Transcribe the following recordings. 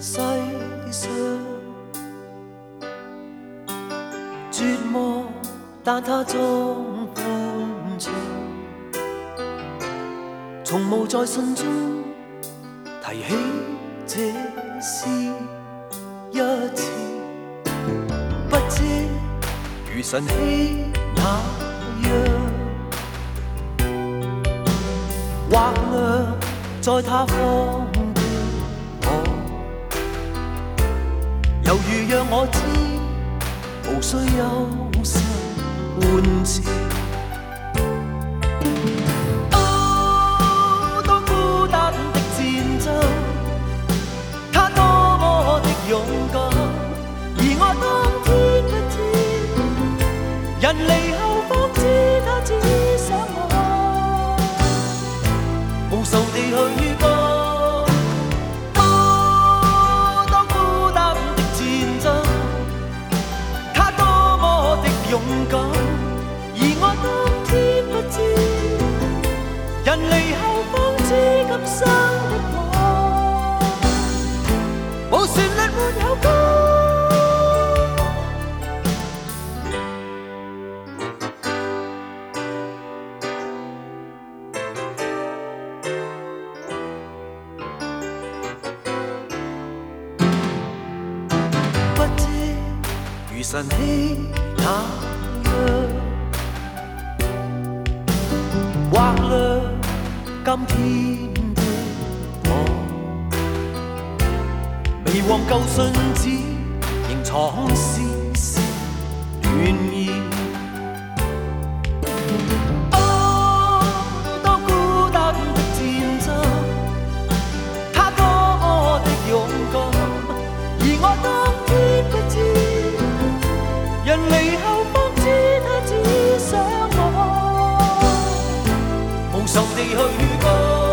世上，绝望，但他总欢唱，从无在信中提起这是一次，不知如晨曦那样，或亮在他方的我，犹如让我知，无需忧心半次。哦，當孤單的戰爭，他多麼的勇敢，而我當天不知，人離後方知他只想我，無數地去過。哦，當孤單的戰爭，他多麼的勇敢，而我當天不知，人離後方知今生的我，無旋律沒有歌。如晨曦那樣，或亮今天的我，未忘舊信紙，仍藏絲絲暖意。哦，當孤單的戰爭，他多麼的勇敢，而我當天不知，人離後方知他只想我，無愁地去過。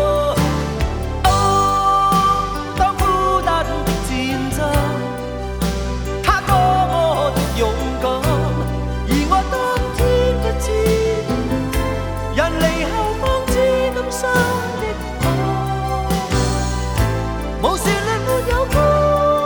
哦，當孤單的戰爭，他多麼的勇敢，而我當天不知，人離後方知今生的我，無旋律沒有歌。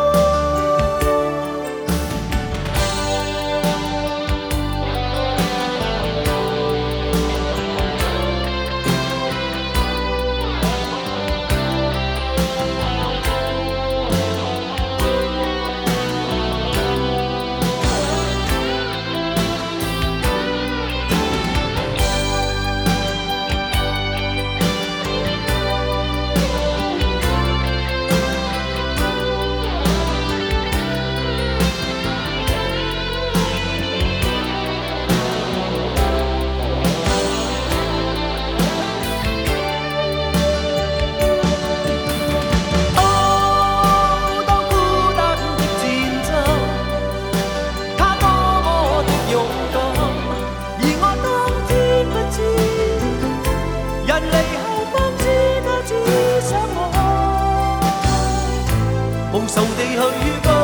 人離後方知他只想我，無愁地去過。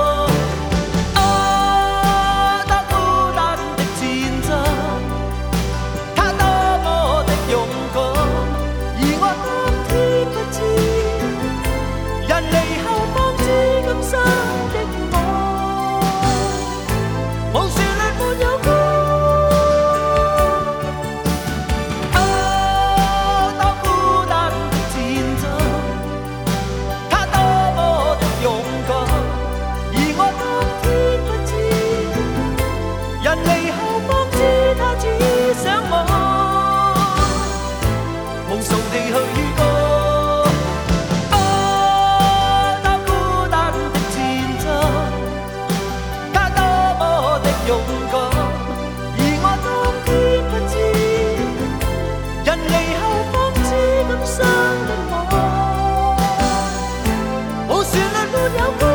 啊，當孤單的戰爭，他多麼的勇敢，而我當天不知，人離後方知今生的我，無旋律沒有歌。人離後方知他只想我，無數地去過。啊，當孤單的戰爭，他多麼的勇敢，而我當天不知，人離後方知今生的我，無旋律沒有歌。